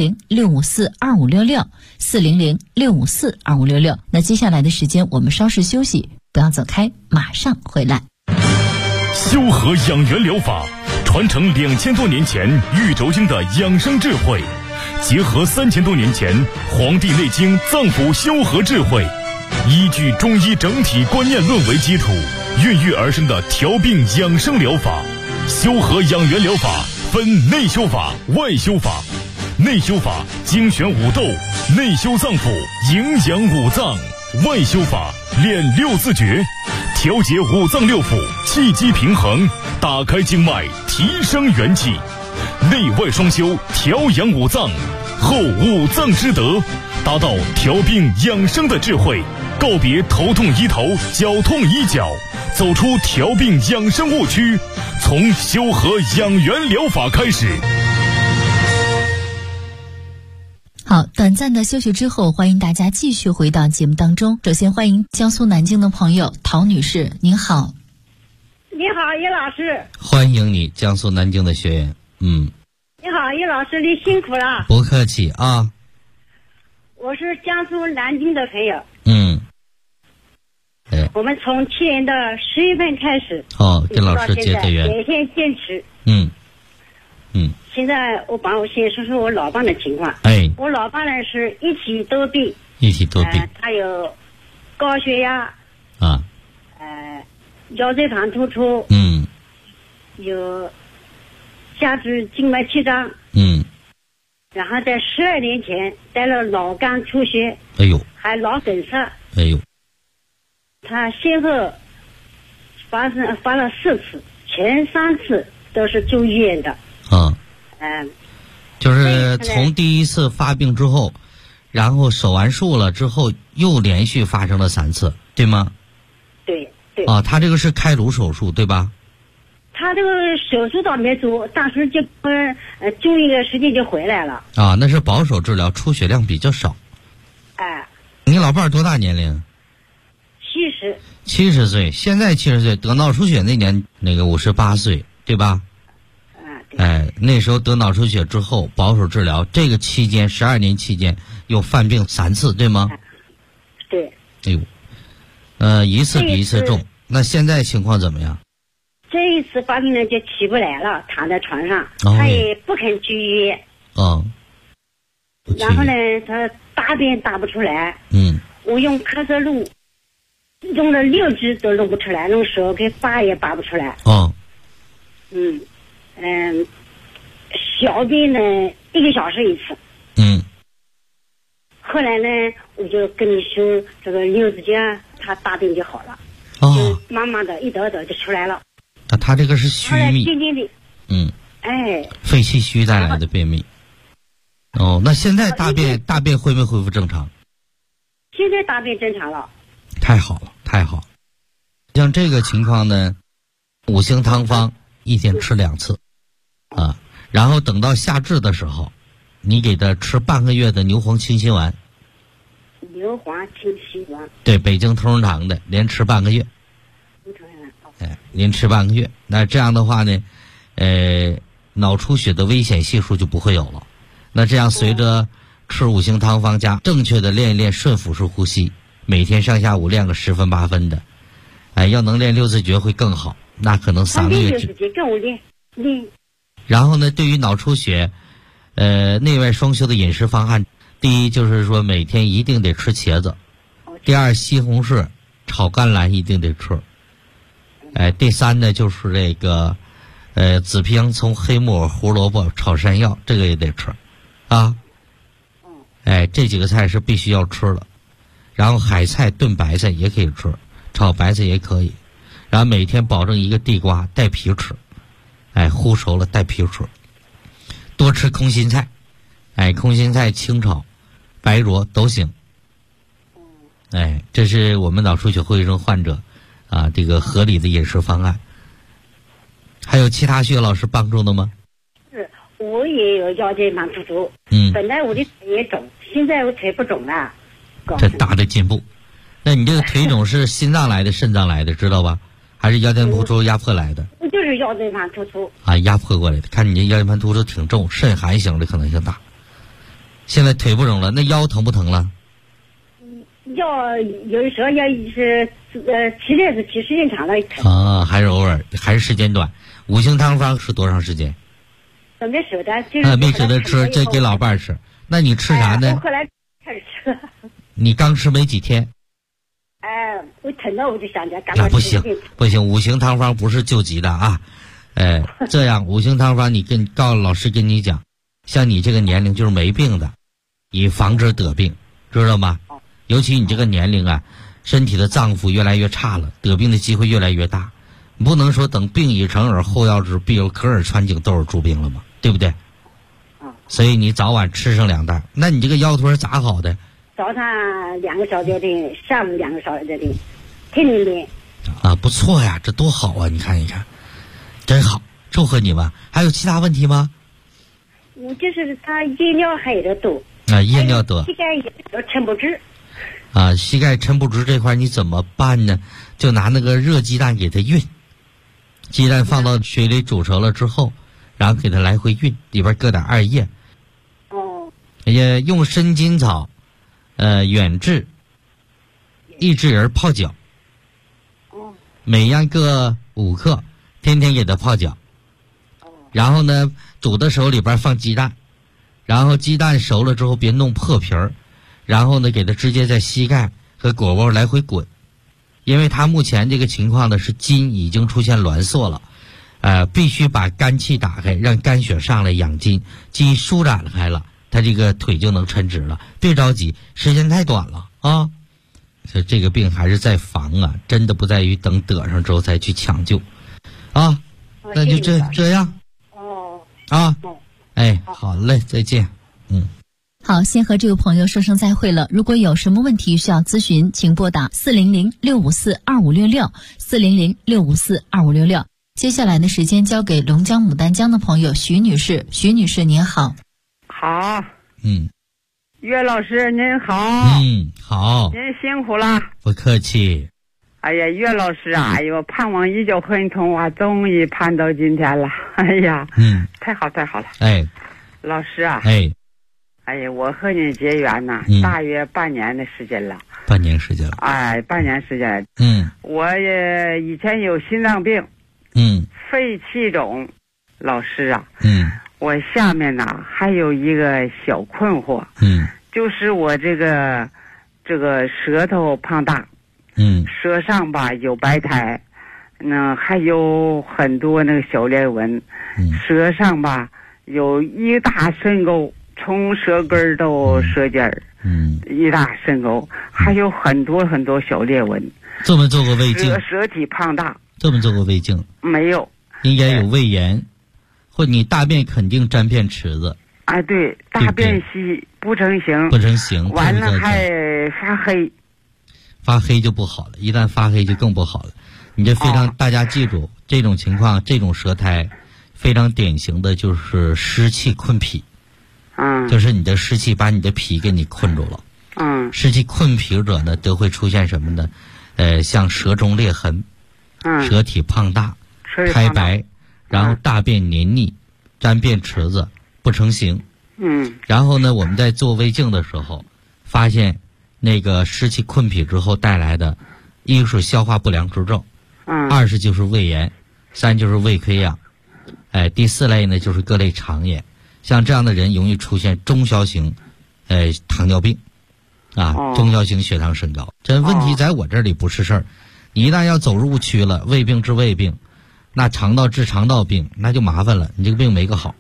[SPEAKER 2] 400-654-2566 400-654-2566。那接下来的时间我们稍事休息，不要走开，马上回来。
[SPEAKER 1] 修和养元疗法传承2000多年前玉轴经的养生智慧，结合3000多年前《黄帝内经》脏腑修和智慧，依据中医整体观念论为基础，孕育而生的调病养生疗法。修和养元疗法分内修法、外修法。内修法精选五斗，内修脏腑，营养五脏；外修法练六字诀，调节五脏六腑，气机平衡，打开经脉，提升元气。内外双修，调养五脏，后五脏之德，达到调病养生的智慧。告别头痛医头，脚痛医脚，走出调病养生误区，从修和养元疗法开始。
[SPEAKER 2] 好，短暂的休息之后，欢迎大家继续回到节目当中。首先欢迎江苏南京的朋友陶女士，您好。
[SPEAKER 4] 你好，叶老师。
[SPEAKER 3] 欢迎你，江苏南京的学员。
[SPEAKER 4] 你好，叶老师，你辛苦了。
[SPEAKER 3] 不客气啊。
[SPEAKER 4] 我是江苏南京的朋友。我们从去年的10月份开始，
[SPEAKER 3] 跟老师结的缘，
[SPEAKER 4] 每天坚持。现在我先说说我老伴的情况。我老伴呢是一体多病。他有高血压腰椎盘突出，有下肢静脉曲张，然后在12年前得了脑干出血，还脑梗塞，他先后发了4次，前3次都是住医院的。
[SPEAKER 3] 就是从第一次发病之后，然后手完术了之后，又连续发生了3次，对吗？
[SPEAKER 4] 对。
[SPEAKER 3] 他这个是开颅手术对吧？
[SPEAKER 4] 他这个手术倒没做，当时就住一个时间就回来了。
[SPEAKER 3] 那是保守治疗，出血量比较少。你老伴多大年龄？70岁，现在70岁，得脑出血那年那个58岁，对吧？那时候得脑出血之后保守治疗，这个期间12年期间又犯病3次，对吗？
[SPEAKER 4] 对。
[SPEAKER 3] 一次比一次重。那现在情况怎么样？
[SPEAKER 4] 这一次发病呢就起不来了，躺在床上，他也不肯去医院。然后呢，他大便大不出来。我用咳嗽露用了6指都弄不出来，用手给拔也拔不出来。
[SPEAKER 3] 哦。
[SPEAKER 4] 小便呢1个小时一次。后来呢，我就跟你说这个刘子健，他大便就好了。慢慢的一点点就出来了。
[SPEAKER 3] 那他这个是虚秘。
[SPEAKER 4] 渐渐的。
[SPEAKER 3] 肺气虚带来的便秘。那现在大便会没恢复正常？
[SPEAKER 4] 现在大便正常了。
[SPEAKER 3] 太好了，太好了。像这个情况呢，5星汤方1天吃2次，然后等到夏至的时候，你给他吃半个月的牛黄清心丸。
[SPEAKER 4] 牛黄清心丸。
[SPEAKER 3] 对，北京同仁堂的，连吃半个月。连吃半个月。那这样的话呢，脑出血的危险系数就不会有了。那这样随着吃5星汤方加正确的练一练顺腹式呼吸，每天上下午练个10分8分的，要能练6字诀会更好。那可能3个月之。
[SPEAKER 4] 跟我练。
[SPEAKER 3] 然后呢，对于脑出血，内外双修的饮食方案，第一就是说每天一定得吃茄子，第二西红柿炒甘蓝一定得吃，第三呢就是这个紫皮洋葱、黑木耳、胡萝卜炒山药，这个也得吃啊。这几个菜是必须要吃的。然后海菜炖白菜也可以吃，炒白菜也可以。然后每天保证1个地瓜带皮吃，烀熟了带皮吃。多吃空心菜，空心菜清炒白灼都行。这是我们脑出血后遗症患者这个合理的饮食方案。还有其他需要老师帮助的吗？
[SPEAKER 4] 是，我也有腰间盘突出。本来我的腿也肿，现在我腿不肿了。
[SPEAKER 3] 这大的进步。那你这个腿肿是心脏来的、肾脏来的，知道吧？还是腰间盘突出压迫来的？
[SPEAKER 4] 我就是腰间盘突出。
[SPEAKER 3] 压迫过来的。看你这腰间盘突出挺重，肾寒型的可能性大。现在腿不肿了，那腰疼不疼了？
[SPEAKER 4] 腰有的时候要是起来是时间长了疼。
[SPEAKER 3] 还是偶尔，还是时间短。5星汤方吃多长时间？
[SPEAKER 4] 没舍得，就是
[SPEAKER 3] 没舍得吃，这给老伴儿吃。那你吃啥呢？
[SPEAKER 4] 我后来开始吃了。
[SPEAKER 3] 你刚吃没几天？
[SPEAKER 4] 我疼了我就想着赶快吃。
[SPEAKER 3] 不行，5星汤方不是救急的啊。这样5星汤方你告诉老师跟你讲，像你这个年龄就是没病的，以防止得病，知道吗？尤其你这个年龄身体的脏腑越来越差了，得病的机会越来越大。你不能说等病已成而后要之，必有可耳穿颈窦耳诸病了嘛，对不对？所以你早晚吃上2袋。那你这个腰托是咋好的？
[SPEAKER 4] 早上2个小时的，下午2个小时的，天天练。
[SPEAKER 3] 不错呀，这多好啊！你看一看，真好，祝贺你们。还有其他问题吗？
[SPEAKER 4] 我就是他夜尿还有点多。
[SPEAKER 3] 夜尿多。
[SPEAKER 4] 膝盖也抻不直。
[SPEAKER 3] 膝盖抻不直这块你怎么办呢？就拿那个热鸡蛋给它熨，鸡蛋放到水里煮熟了之后，然后给它来回熨，里边搁点2叶。也用生筋草、远志、益智仁泡脚。每样各5克，天天给它泡脚。然后呢，煮的时候里边放鸡蛋，然后鸡蛋熟了之后别弄破皮儿。然后呢，给它直接在膝盖和腘窝来回滚，因为它目前这个情况呢是筋已经出现挛缩了，必须把肝气打开，让肝血上来养筋，筋舒展开了，它这个腿就能抻直了。别着急，时间太短了啊！所以这个病还是在防真的不在于等得上之后再去抢救那就这样。好嘞，再见。
[SPEAKER 2] 好，先和这位朋友说声再会了。如果有什么问题需要咨询，请拨打400-654-2566，400-654-2566。接下来的时间交给龙江牡丹江的朋友徐女士。徐女士您好。
[SPEAKER 5] 好。岳老师您好。
[SPEAKER 3] 好。
[SPEAKER 5] 您辛苦了。
[SPEAKER 3] 不客气。
[SPEAKER 5] 哎呀，岳老师盼望已久很通啊，终于盼到今天了。哎呀，太好太好了。老师我和您结缘大约半年的时间了。
[SPEAKER 3] 半年时间了。
[SPEAKER 5] 半年时间。我也以前有心脏病，肺气肿。老师我下面还有一个小困惑，就是我这个舌头胖大， 舌上吧有白苔，还有很多那个小裂纹，舌上吧有一大深沟，从舌根到舌尖儿，一大深沟，还有很多很多小裂纹。
[SPEAKER 3] 这么做过胃镜？
[SPEAKER 5] 舌体胖大。
[SPEAKER 3] 这么做过胃镜？
[SPEAKER 5] 没有。
[SPEAKER 3] 应该有胃炎，或你大便肯定沾遍池子。
[SPEAKER 5] 哎，对，大便稀不成形。
[SPEAKER 3] 不成形。
[SPEAKER 5] 完了还发黑。
[SPEAKER 3] 发黑就不好了，一旦发黑就更不好了。你这非常，大家记住这种情况，这种舌苔非常典型的就是湿气困脾。就是你的湿气把你的脾给你困住了。湿气困脾者呢，都会出现什么呢？像舌中裂痕，舌体胖大，苔白，然后大便黏腻，沾遍池子，不成形。然后呢，我们在做胃镜的时候，发现那个湿气困脾之后带来的，一是消化不良之症，二是就是胃炎，三就是胃溃疡，第四类呢就是各类肠炎。像这样的人容易出现中小型，糖尿病，中小型血糖升高。这问题在我这里不是事儿，你一旦要走入误区了，胃病治胃病，那肠道治肠道病，那就麻烦了，你这个病没个好。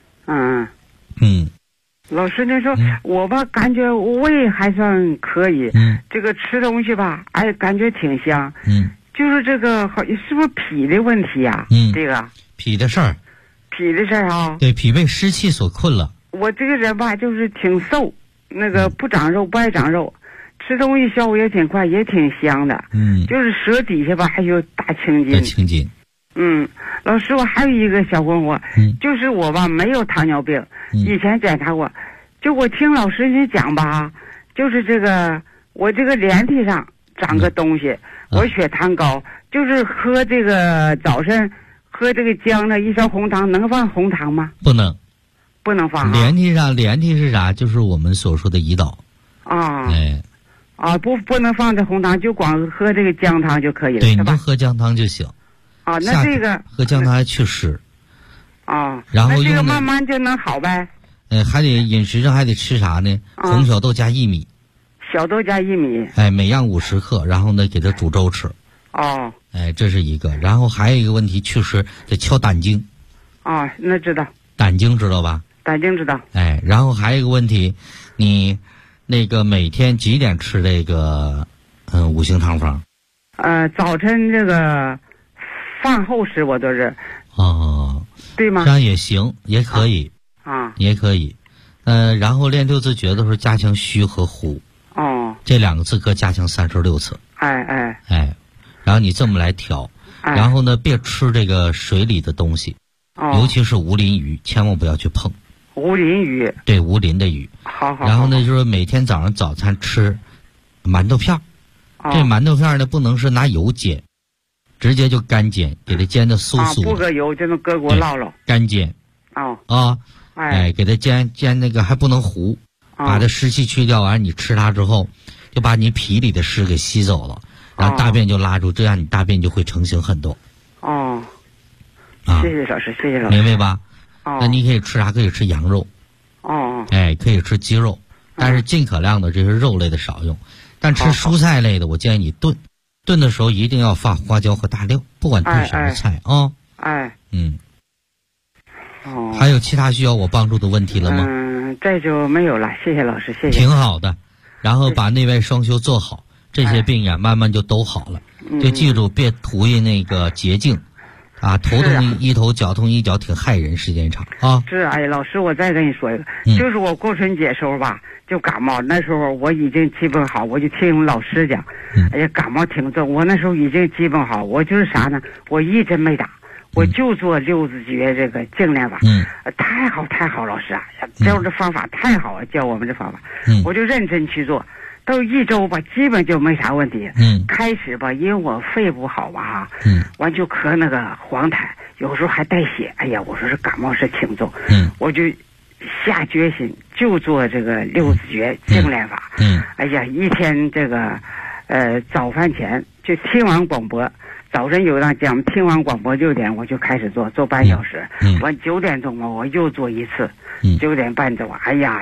[SPEAKER 5] 老师，那说我吧，感觉胃还算可以，这个吃东西吧，感觉挺香，就是这个好，是不是脾的问题呀？这个
[SPEAKER 3] 脾的事儿。
[SPEAKER 5] 脾的事儿啊，
[SPEAKER 3] 对，脾被湿气所困了。
[SPEAKER 5] 我这个人吧，就是挺瘦，那个不长肉，不爱长肉，吃东西消化也挺快，也挺香的。就是舌底下吧还有大青筋。
[SPEAKER 3] 青筋。
[SPEAKER 5] 老师，我还有一个小困惑，就是我吧没有糖尿病，以前检查过，就我听老师你讲吧，就是这个我这个连体上长个东西，我血糖高，就是喝这个早晨。喝这个姜的一勺红糖，能放红糖吗？
[SPEAKER 3] 不能，
[SPEAKER 5] 不能放。
[SPEAKER 3] 连体是啥？就是我们所说的胰岛。
[SPEAKER 5] 不能放这红糖，就光喝这个姜汤就可以了。
[SPEAKER 3] 对，你就喝姜汤就行。
[SPEAKER 5] 那这个
[SPEAKER 3] 喝姜汤还祛湿。
[SPEAKER 5] 然后这个慢慢就能好呗。
[SPEAKER 3] 还得饮食上还得吃啥呢？红小豆加薏米。
[SPEAKER 5] 小豆加薏米。
[SPEAKER 3] 每样50克，然后呢给它煮粥吃。这是一个，然后还有一个问题，祛湿得敲胆经。
[SPEAKER 5] 那知道。胆
[SPEAKER 3] 经知道吧？
[SPEAKER 5] 胆经知道。
[SPEAKER 3] 然后还有一个问题，你那个每天几点吃这个五行汤方？
[SPEAKER 5] 早晨这个饭后吃我都是。对吗？
[SPEAKER 3] 这样也行，也可以。也可以。然后练六字诀的时候加强虚和呼。这2个字各加强36次。然后你这么来调，然后呢，别吃这个水里的东西，尤其是无鳞鱼，千万不要去碰。
[SPEAKER 5] 无鳞鱼？对，
[SPEAKER 3] 无鳞的鱼。
[SPEAKER 5] 好。
[SPEAKER 3] 然后呢，就是每天早上早餐吃馒头片，这馒头片呢不能是拿油煎，直接就干煎，给它煎的酥酥的。
[SPEAKER 5] 不搁油，就能搁锅烙烙。
[SPEAKER 3] 干煎。给它煎那个还不能糊，把它湿气去掉完，你吃它之后，就把你脾里的湿给吸走了。然后大便就拉住，这样你大便就会成型很多。
[SPEAKER 5] 谢谢老师，谢谢老师。
[SPEAKER 3] 明白吧？那你可以吃啥？可以吃羊肉。可以吃鸡肉，但是尽可量的这些肉类的少用。但吃蔬菜类的，我建议你炖，炖的时候一定要放花椒和大料，不管炖什么菜啊。还有其他需要我帮助的问题了吗？
[SPEAKER 5] 这就没有了，谢谢老师，谢谢。
[SPEAKER 3] 挺好的，然后把内外双修做好。这些病呀，慢慢就都好了。就记住，别图一那个捷径，头痛一头，脚痛一脚，挺害人，时间长啊。
[SPEAKER 5] 老师，我再跟你说一个，就是我过春节时候吧，就感冒，那时候我已经基本好，我就听老师讲，感冒挺重，我那时候已经基本好，我就是啥呢？我一针没打，我就做六字诀这个净练法，太好，老师啊，教这方法太好了，教我们这方法，我就认真去做。到1周吧，基本就没啥问题。开始吧，因为我肺不好吧，完就咳那个黄痰，有时候还带血。我说这感冒是挺重。我就下决心就做这个六字诀净练法。一天这个早饭前就听完广播，早晨有档讲，听完广播6点我就开始做半小时。完9点钟嘛，我又做一次，9点半钟。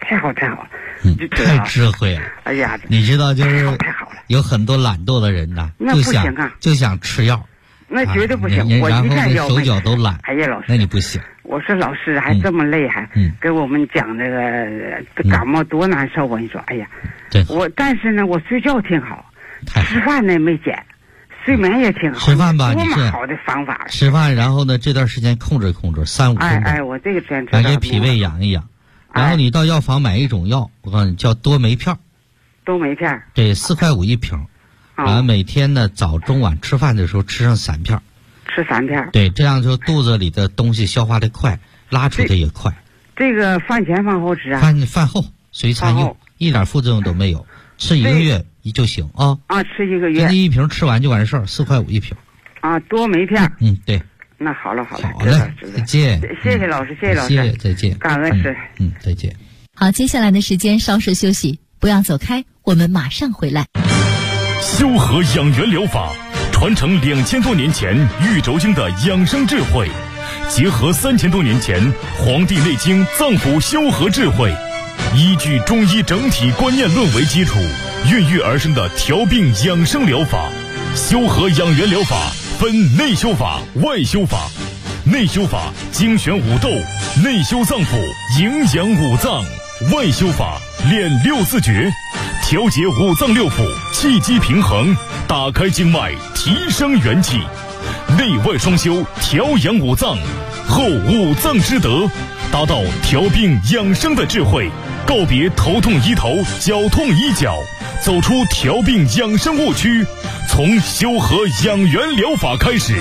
[SPEAKER 5] 太好太好，
[SPEAKER 3] 太智慧了。
[SPEAKER 5] 哎呀，
[SPEAKER 3] 你知道就是
[SPEAKER 5] 太好了，
[SPEAKER 3] 有很多懒惰的人呐，
[SPEAKER 5] 那不行啊，
[SPEAKER 3] 就想吃药，
[SPEAKER 5] 那绝对不行。我
[SPEAKER 3] 然后
[SPEAKER 5] 一看药
[SPEAKER 3] 手脚都懒。
[SPEAKER 5] 哎呀，老师，
[SPEAKER 3] 那你不行。
[SPEAKER 5] 我说老师还这么累，还给我们讲这个感冒多难受。我跟你说，哎呀，
[SPEAKER 3] 对，
[SPEAKER 5] 但是呢，我睡觉挺好，吃饭呢没减，睡眠也挺好。
[SPEAKER 3] 吃饭吧，
[SPEAKER 5] 多么好的方法！
[SPEAKER 3] 吃饭，然后呢，这段时间控制3-5分钟。
[SPEAKER 5] 哎，我这个真
[SPEAKER 3] 感觉脾胃养一养。然后你到药房买一种药，我告诉你叫多酶片。
[SPEAKER 5] 多酶片。
[SPEAKER 3] 对，4块5一瓶。然后每天呢，早中晚吃饭的时候吃上3片。
[SPEAKER 5] 吃3片。
[SPEAKER 3] 对，这样就肚子里的东西消化的快，拉出的也快。
[SPEAKER 5] 这个饭前饭后吃啊？
[SPEAKER 3] 饭后随餐用，一点副作用都没有。吃1个月就行啊。
[SPEAKER 5] 吃1个月。
[SPEAKER 3] 这一瓶吃完就完事儿，4块5一瓶。
[SPEAKER 5] 多酶片。
[SPEAKER 3] 对。
[SPEAKER 5] 那好了。
[SPEAKER 3] 好嘞，再见。
[SPEAKER 5] 谢谢老师，谢谢老师，
[SPEAKER 3] 再见。
[SPEAKER 5] 感恩师。
[SPEAKER 3] 再见。
[SPEAKER 2] 好，接下来的时间稍事休息，不要走开，我们马上回来。
[SPEAKER 1] 修和养元疗法传承2000多年前玉轴经的养生智慧，结合3000多年前《黄帝内经》脏腑修和智慧，依据中医整体观念论为基础，孕育而生的调病养生疗法。修和养元疗法分内修法、外修法。内修法精选五斗，内修脏腑，营养五脏；外修法练6字诀，调节五脏六腑，气机平衡，打开经脉，提升元气。内外双修，调养五脏，后五脏之德，达到调病养生的智慧，告别头痛医头，脚痛医脚，走出调病养生误区，从修和养元疗法开始。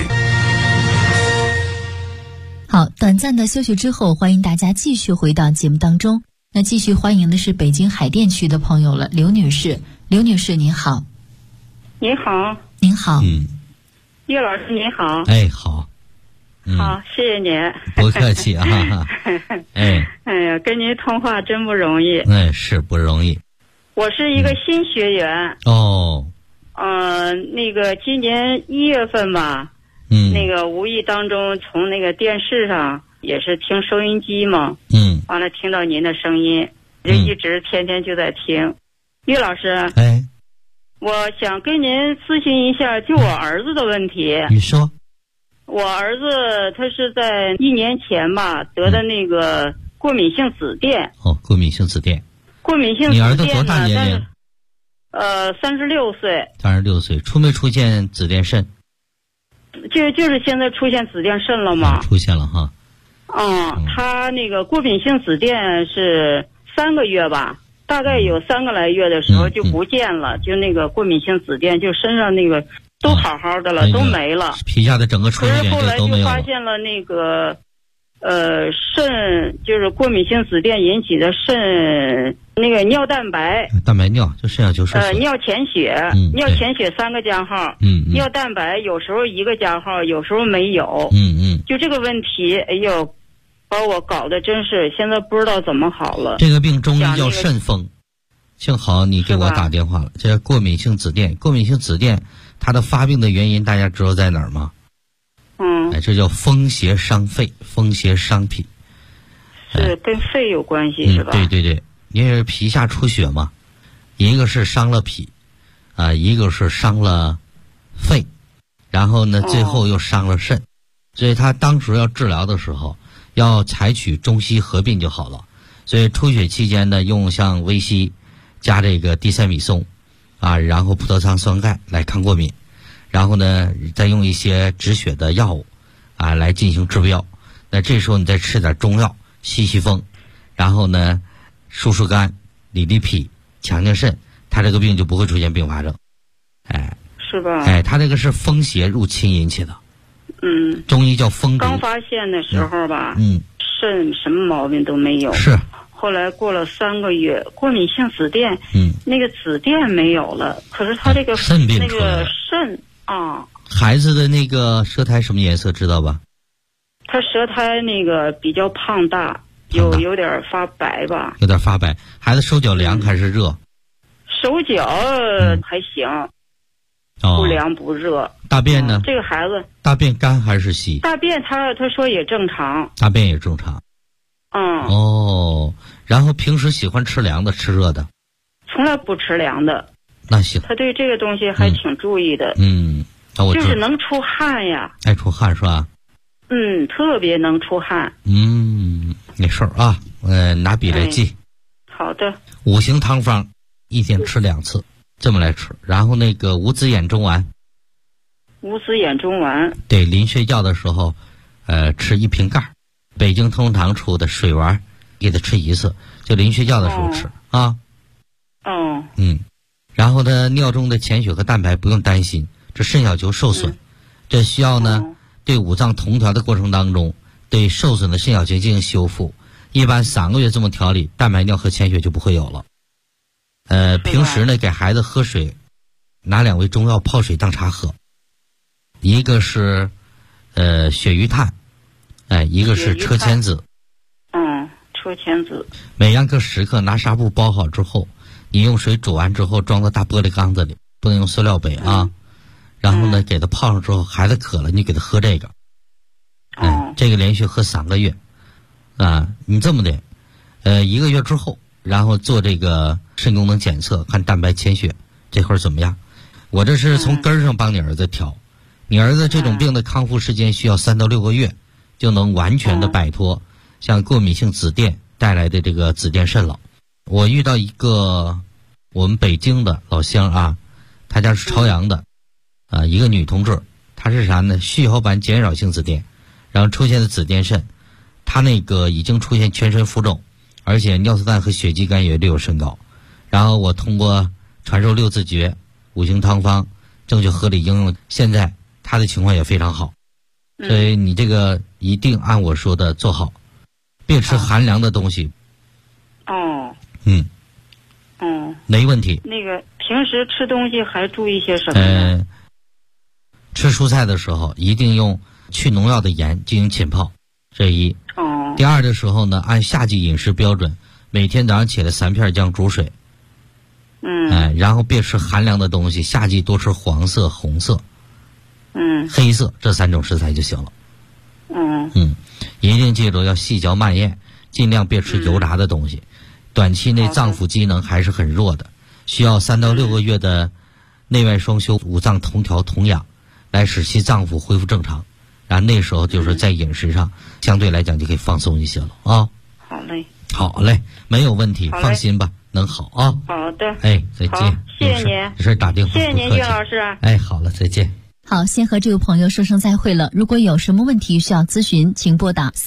[SPEAKER 2] 好，短暂的休息之后，欢迎大家继续回到节目当中。那继续欢迎的是北京海淀区的朋友了，刘女士。刘女士您好。
[SPEAKER 6] 您好。
[SPEAKER 2] 您好。
[SPEAKER 6] 岳老师您好。
[SPEAKER 3] 哎，好。
[SPEAKER 6] 好，谢谢您。
[SPEAKER 3] 不客气啊。
[SPEAKER 6] 哎呀，跟您通话真不容易。
[SPEAKER 3] 是不容易。
[SPEAKER 6] 我是一个新学员。那个今年1月份吧。那个无意当中从那个电视上也是听收音机嘛。完了听到您的声音，就一直天天就在听。岳老师。我想跟您咨询一下就我儿子的问题。
[SPEAKER 3] 你说。
[SPEAKER 6] 我儿子他是在1年前吧得的那个过敏性紫癜。
[SPEAKER 3] 过敏性紫癜。
[SPEAKER 6] 过敏性紫癜。
[SPEAKER 3] 你儿子多大年龄
[SPEAKER 6] ？36岁。
[SPEAKER 3] 36岁，出没出现紫癜肾？
[SPEAKER 6] 就是现在出现紫癜肾了吗？
[SPEAKER 3] 出现了哈。
[SPEAKER 6] 他那个过敏性紫癜是3个月吧，大概有3个来月的时候就不见了，就那个过敏性紫癜，就身上那个都好好的了，都没了，
[SPEAKER 3] 皮下的整个出血点
[SPEAKER 6] 可是后来就
[SPEAKER 3] 都没有了。
[SPEAKER 6] 发现了那个肾，就是过敏性紫癜引起的肾那个尿蛋白
[SPEAKER 3] 尿，就肾小球受损。
[SPEAKER 6] 尿潜血，尿潜血3个加号，尿蛋白有时候1个加号，有时候没有，就这个问题，哎呦，把我搞得真是现在不知道怎么好了。
[SPEAKER 3] 这个病中医叫肾风，幸好你给我打电话了。这过敏性紫癜，过敏性紫癜它的发病的原因大家知道在哪儿吗？这叫风邪伤肺，风邪伤脾，
[SPEAKER 6] 是跟肺有关系是吧？
[SPEAKER 3] 对，因为皮下出血嘛，一个是伤了脾，一个是伤了肺，然后呢，最后又伤了肾，所以他当时要治疗的时候，要采取中西合并就好了。所以出血期间呢，用像维 C 加这个地塞米松，然后葡萄糖酸钙来抗过敏，然后呢，再用一些止血的药物，来进行治标。那这时候你再吃点中药，吸风，然后呢，疏肝、理脾、强肾，他这个病就不会出现并发症。
[SPEAKER 6] 是吧？
[SPEAKER 3] 他这个是风邪入侵引起的。中医叫风毒。
[SPEAKER 6] 刚发现的时候吧，肾什么毛病都没有。
[SPEAKER 3] 是。
[SPEAKER 6] 后来过了3个月，过敏性紫癜，那个紫癜没有了，可是他这个
[SPEAKER 3] 肾病
[SPEAKER 6] 那个肾
[SPEAKER 3] 孩子的那个舌苔什么颜色知道吧？
[SPEAKER 6] 他舌苔那个比较胖大，有点发白吧。
[SPEAKER 3] 有点发白。孩子手脚凉还是热？
[SPEAKER 6] 手脚还行，不凉不热。
[SPEAKER 3] 大便呢？
[SPEAKER 6] 这个孩子
[SPEAKER 3] 大便干还是稀？
[SPEAKER 6] 大便他说也正常。
[SPEAKER 3] 大便也正常。 哦，然后平时喜欢吃凉的，吃热的？
[SPEAKER 6] 从来不吃凉的。
[SPEAKER 3] 那行。
[SPEAKER 6] 他对这个东西还挺注意的。
[SPEAKER 3] 就是
[SPEAKER 6] 能出汗呀。
[SPEAKER 3] 爱出汗是吧？
[SPEAKER 6] 特别能出汗。
[SPEAKER 3] 没事啊，拿笔来记。
[SPEAKER 6] 好的。
[SPEAKER 3] 5行汤方，一天吃2次，这么来吃。然后那个无子眼中丸。
[SPEAKER 6] 无子眼中丸。
[SPEAKER 3] 对，临睡觉的时候，吃1瓶盖。北京通堂出的水丸，给它吃1次，就临睡觉的时候吃啊。然后呢，尿中的潜血和蛋白不用担心，这肾小球受损，这需要呢对五脏同调的过程当中，对受损的肾小球进行修复。一般3个月这么调理，蛋白尿和潜血就不会有了。平时呢给孩子喝水，拿2味中药泡水当茶喝，一个是血鱼炭，一个是车前子。
[SPEAKER 6] 车前子。
[SPEAKER 3] 每样各10克，拿纱布包好之后，你用水煮完之后装到大玻璃缸子里，不能用塑料杯啊。然后呢给它泡上之后，孩子渴了你给他喝这个。这个连续喝3个月啊。你这么的1个月之后，然后做这个肾功能检测，看蛋白潜血这会儿怎么样。我这是从根上帮你儿子调。你儿子这种病的康复时间需要3到6个月，就能完全的摆脱像过敏性紫癜带来的这个紫癜肾老。我遇到一个我们北京的老乡啊，他家是朝阳的一个女同志，她是啥呢？细胞版减少性紫癜，然后出现的紫癜肾，她那个已经出现全身浮肿，而且尿素氮和血肌酐也略有升高。然后我通过传授6字诀、5行汤方正确合理应用，现在她的情况也非常好。所以你这个一定按我说的做好，别吃寒凉的东西。没问题。
[SPEAKER 6] 那个平时吃东西还注意些什么呢？
[SPEAKER 3] 吃蔬菜的时候一定用去农药的盐进行浸泡，这一。第二的时候呢，按夏季饮食标准，每天早上起来3片姜煮水。然后别吃寒凉的东西，夏季多吃黄色、红色、黑色这3种食材就行了。一定记住要细嚼慢咽，尽量别吃油炸的东西。短期内脏腑机能还是很弱的，需要3到6个月的内外双修、五脏同调同养，来使其脏腑恢复正常。然后那时候就是在饮食上相对来讲就可以放松一些了啊。好嘞，没有问题，放心吧，能好啊。
[SPEAKER 6] 好的。
[SPEAKER 3] 再见。
[SPEAKER 6] 谢谢您。
[SPEAKER 3] 没事打电话。
[SPEAKER 6] 谢谢您，岳老师。
[SPEAKER 3] 好了，再见。
[SPEAKER 2] 好，先和这位朋友说声再会了。如果有什么问题需要咨询，请拨打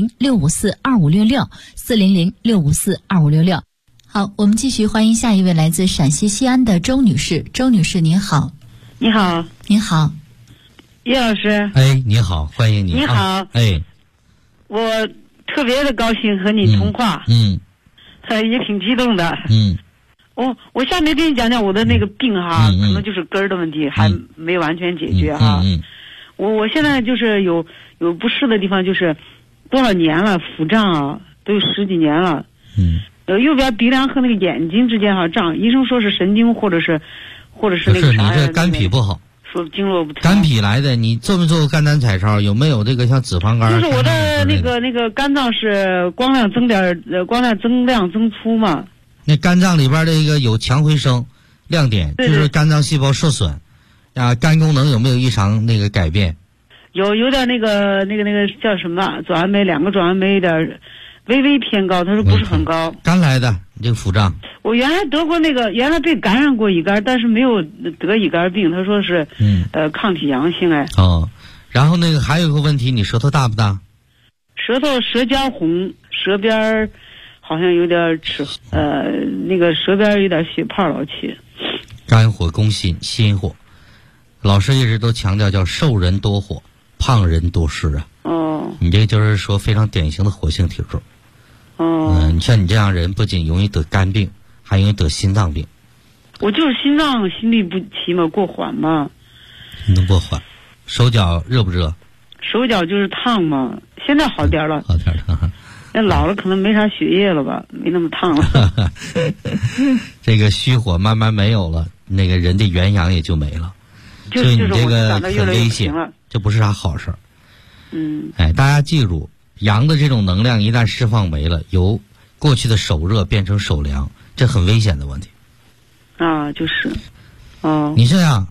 [SPEAKER 2] 400-654-2566，400-654-2566。好，我们继续欢迎下一位来自陕西西安的周女士。周女士您好。
[SPEAKER 7] 你好。
[SPEAKER 2] 您好。
[SPEAKER 7] 叶老师。
[SPEAKER 3] 你好，欢迎你。
[SPEAKER 7] 你好。我特别的高兴和你通话。也挺激动的。我下面跟你讲讲我的那个病哈，可能就是根儿的问题，还没完全解决哈。我现在就是有不适的地方，就是多少年了，腹胀啊，都有10几年了。右边鼻梁和那个眼睛之间胀，医生说是神经或者是那个啥。
[SPEAKER 3] 你这肝脾不好。
[SPEAKER 7] 说经络不通。
[SPEAKER 3] 肝脾来的，你做没做过肝胆彩超？有没有这个像脂肪肝？
[SPEAKER 7] 就是我的那个肝脏是光亮增量增粗嘛。
[SPEAKER 3] 那肝脏里边的一个有强回声亮点，就是肝脏细胞受损肝功能有没有异常那个改变？
[SPEAKER 7] 有点那个叫什么转氨酶，2个转氨酶有点微偏高，他说不是很高。
[SPEAKER 3] 肝来的这个腹胀。
[SPEAKER 7] 我原来得过原来被感染过乙肝，但是没有得乙肝病，他说是抗体阳性
[SPEAKER 3] 然后那个还有一个问题，你舌头大不大？
[SPEAKER 7] 舌尖红，舌边好像有点那个舌边有点血泡老起。
[SPEAKER 3] 肝火攻心，心火。老师一直都强调叫瘦人多火，胖人多湿啊。你这就是说非常典型的火性体质。你像你这样人，不仅容易得肝病，还容易得心脏病。
[SPEAKER 7] 我就是心律不齐嘛，过缓嘛。
[SPEAKER 3] 你能过缓？手脚热不热？
[SPEAKER 7] 手脚就是烫嘛，现在好点了。
[SPEAKER 3] 好点了。
[SPEAKER 7] 那老了可能没啥血液了吧，没那么烫了。
[SPEAKER 3] 这个虚火慢慢没有了，那个人的元阳也就没了。所以你这个很危险，这不是啥好事儿。大家记住， 阳的这种能量一旦释放没了，由过去的手热变成手凉，这很危险的问题。
[SPEAKER 7] 就是，
[SPEAKER 3] 你这样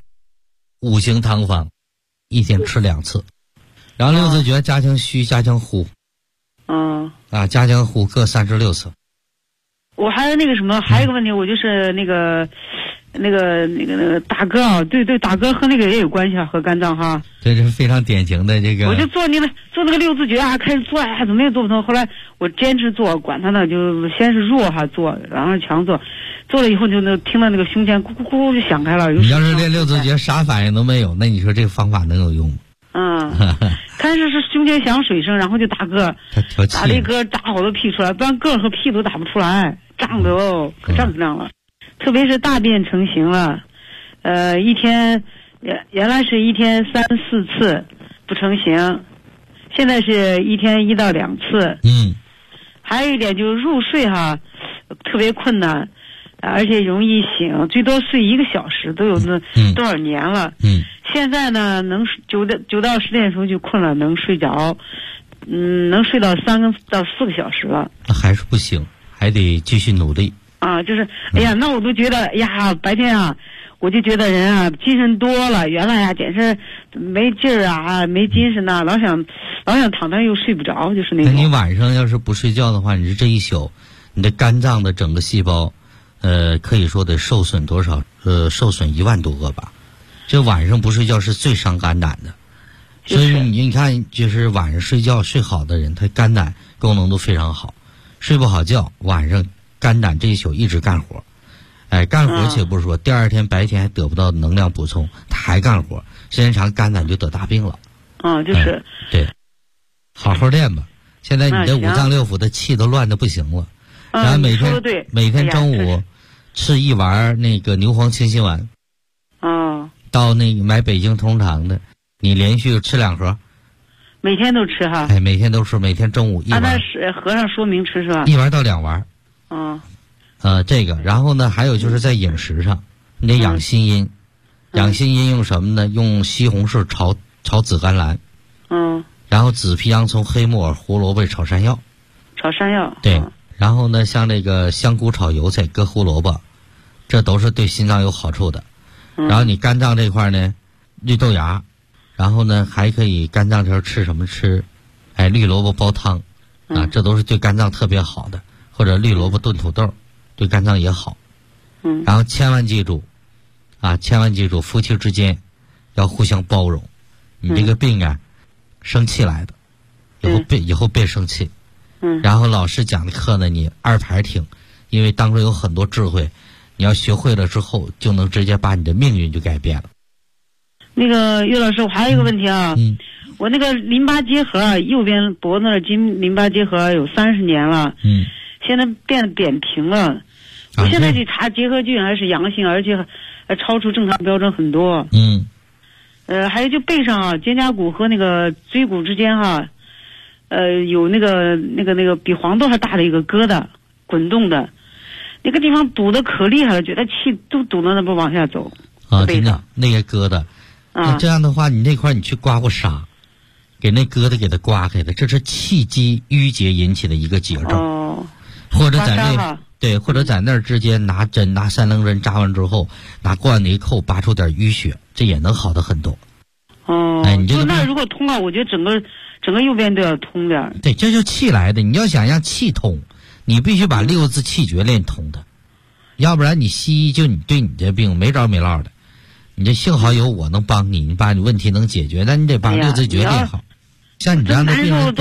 [SPEAKER 3] 5行汤方，一天吃2次，然后六字诀加强虚加强呼，加强呼各36次。
[SPEAKER 7] 我还有那个什么，还有一个问题，我就是那个大哥啊，对，大哥和那个也有关系啊，和肝脏哈。
[SPEAKER 3] 这是非常典型的这个。
[SPEAKER 7] 我就做那个六字诀啊，开始做怎么也做不通，后来我坚持做，管他呢，就先是弱做，然后强做了以后就听到那个胸前咕咕咕就响开了。
[SPEAKER 3] 你要是练六字诀啥反应都没有，那你说这个方法能有用吗？
[SPEAKER 7] 开始是胸前响水声，然后就打嗝，打这嗝打好多屁出来，不然嗝和屁都打不出来，胀的可胀亮了。特别是大便成型了，一天原来是一天3、4次不成型，现在是一天1到2次。还有一点就是入睡特别困难，而且容易醒，最多睡1个小时都有多少年了。现在呢，能9到10点钟就困了，能睡着，能睡到3到4个小时了。
[SPEAKER 3] 那还是不行，还得继续努力。
[SPEAKER 7] 就是那我都觉得白天我就觉得人精神多了，原来简直没劲儿没精神老想躺那又睡不着，就是那种。
[SPEAKER 3] 那你晚上要是不睡觉的话，你这一宿你的肝脏的整个细胞可以说得受损多少？受损1万多个吧。这晚上不睡觉是最伤肝胆的，所以你看，就是晚上睡觉睡好的人，他肝胆功能都非常好。睡不好觉，晚上肝胆这一宿一直干活，干活且不说，第二天白天还得不到能量补充，他还干活，时间长肝胆就得大病了。
[SPEAKER 7] 就是
[SPEAKER 3] 对，好好练吧。现在你的5脏6腑的气都乱得不行了，然后每天中午吃1丸那个牛黄清心丸。到那个买北京通常的，你连续吃2盒。
[SPEAKER 7] 每天都吃
[SPEAKER 3] 每天都吃，每天中午1丸。
[SPEAKER 7] 那是和尚说明吃是吧？
[SPEAKER 3] 1丸到2丸。这个，然后呢，还有就是在饮食上，你得养心阴。养心阴用什么呢？用西红柿炒紫甘蓝。然后紫皮洋葱、黑木耳、胡萝卜炒山药。对。然后呢，像这个香菇炒油菜、搁胡萝卜，这都是对心脏有好处的。然后你肝脏这块呢，绿豆芽，然后呢还可以肝脏这吃什么吃？绿萝卜煲汤，这都是对肝脏特别好的，或者绿萝卜炖土豆，对肝脏也好。然后千万记住，夫妻之间要互相包容。你这个病生气来的，以后别生气。然后老师讲的课呢，你2排听，因为当中有很多智慧。你要学会了之后，就能直接把你的命运就改变了。
[SPEAKER 7] 那个岳老师，我还有一个问题我那个淋巴结核右边脖子那筋淋巴结核有30年了，现在变得扁平了。我现在去查结核菌还是阳性，而且超出正常标准很多。还有就背上肩胛骨和那个椎骨之间有那个比黄豆还大的一个疙瘩，滚动的。那个地方堵得可厉害了，觉得气都堵到那不往下走。
[SPEAKER 3] 真的那个疙瘩，那这样的话，你那块你去刮过痧，给那疙瘩给它刮开的，这是气机淤结引起的一个结症。或者在那儿之间拿3棱针扎完之后，拿罐子一扣，拔出点淤血，这也能好的很多。你这个
[SPEAKER 7] 那如果通了，我觉得整个右边都要通点。
[SPEAKER 3] 对，这就气来的。你要想让气通，你必须把6字气诀练通的，要不然你西医就对你这病没着没落的。你这幸好有我能帮你，你把你问题能解决，但你得把6字诀练好。像你这样的病人